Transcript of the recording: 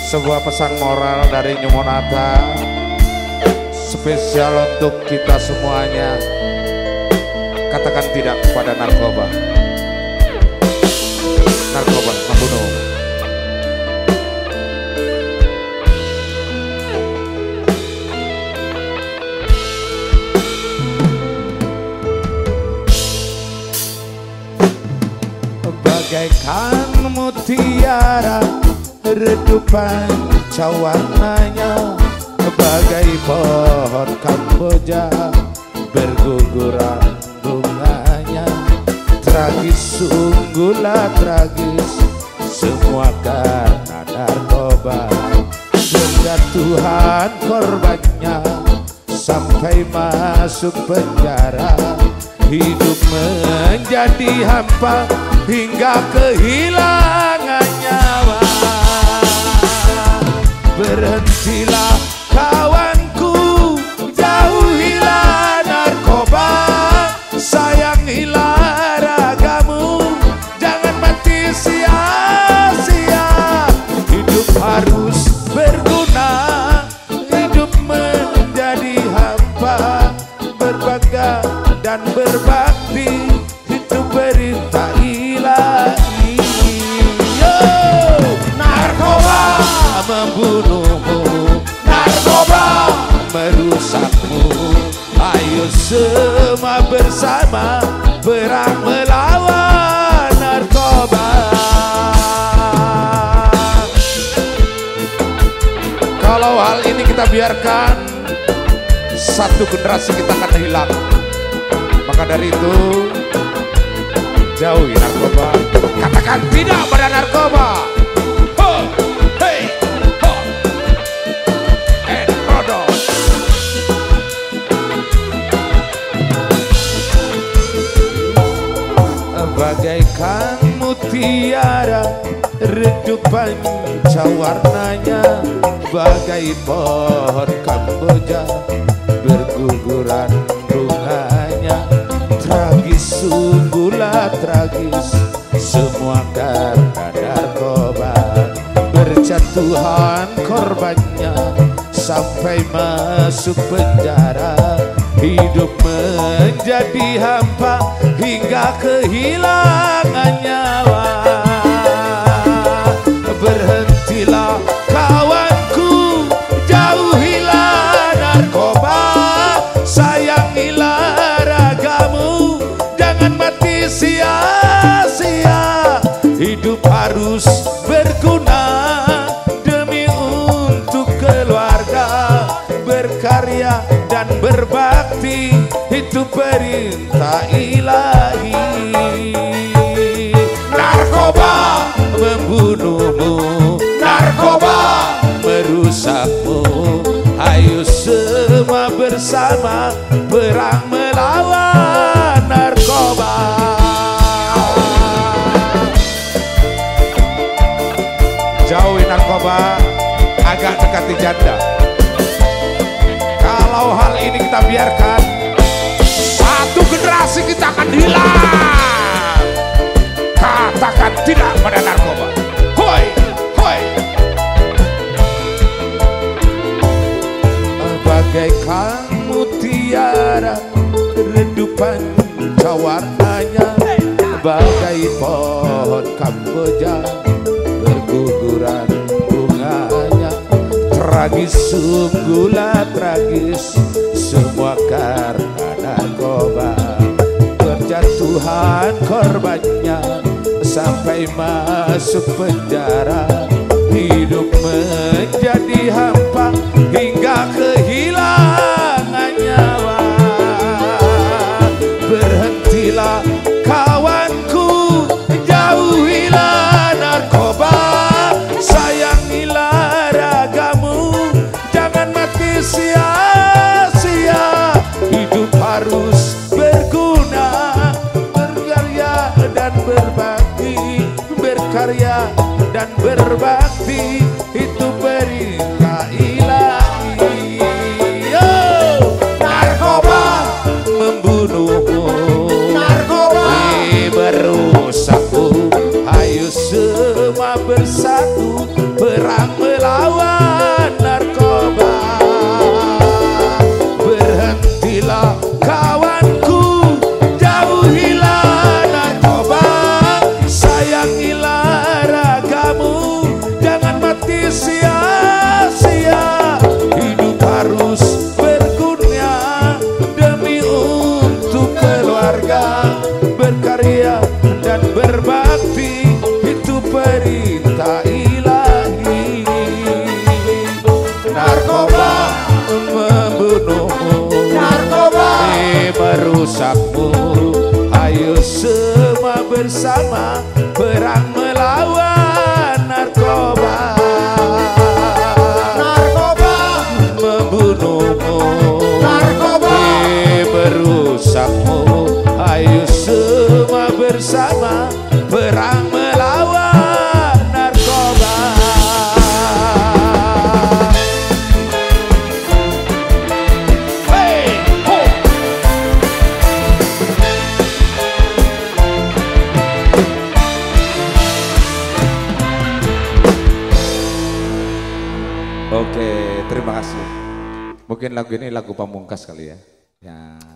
Sebuah pesan moral dari Nyumonata spesial untuk kita semuanya. Katakan tidak kepada narkoba. Narkoba membunuh. Bagaikan mutiara redupan cawarnanya, bagai pohon kamboja berguguran bunganya. Tragis, sungguhlah tragis, semua karena narkoba. Berjatuhan korbannya sampai masuk penjara. Hidup menjadi hampa hingga kehilangan nyawa. Berhentilah kawanku, jauhilah narkoba, sayangilah ragamu, jangan mati sia-sia. Hidup harus berguna, hidup menjadi hampa, berbangga dan berbakti, itu perintah ilahi. Yo, narkoba membunuhmu, narkoba merusakmu. Ayo semua bersama perang melawan narkoba. Kalau hal ini kita biarkan, satu generasi kita akan hilang. Maka dari itu, jauhi narkoba. Katakan tidak pada narkoba. Ho, hey, ho, Rodos. Bagaikan mutiara redupan cawarnanya, bagai pohon kamboja berguguran bunganya. Tragis, sungguhlah tragis, semua karena narkoba. Berjatuhan korbannya sampai masuk penjara. Hidup menjadi hampa hingga kehilangan nyawa. Berhentilah kawanku, jauhilah narkoba, sayangilah ragamu, jangan mati sia-sia. Hidup harus berguna demi untuk keluarga, berkarya dan berbakti, itu perintah ilahi. Narkoba membunuhmu, narkoba merusakmu. Ayo semua bersama perang melawan narkoba. Jauhi narkoba, agak dekati janda. Kalau hal ini kita biarkan, satu generasi kita akan hilang. Katakan tidak pada narkoba. Hoi, hoi. Bagaikan mutiara redupan cawarnanya, bagai pohon kamboja berguguran bunganya. Tragis, sungguhlah tragis, semua karena narkoba. Berjatuhan korbannya sampai masuk penjara. Hidup menjadi hampa hingga kehilangan nyawa. Berhentilah kawanku, jauhilah narkoba, sayangilah ragamu, jangan mati sia-sia. Hidup harus berguna, berkarya dan berbakti, berkarya dan berbakti, itu perintah ilahi. Yo, narkoba membunuhmu, narkoba merusakmu. Ayo semua bersatu perang melawan berkarya dan berbakti itu perintah ilahi. Narkoba membunuhmu, narkoba merusakmu. Ayo semua bersama perang melawan narkoba. Narkoba membunuhmu, narkoba merusakmu. Ayo semua bersama perang melawan narkoba. Hey, ho. Oke, terima kasih. Mungkin lagu ini lagu pamungkas kali ya. Ya.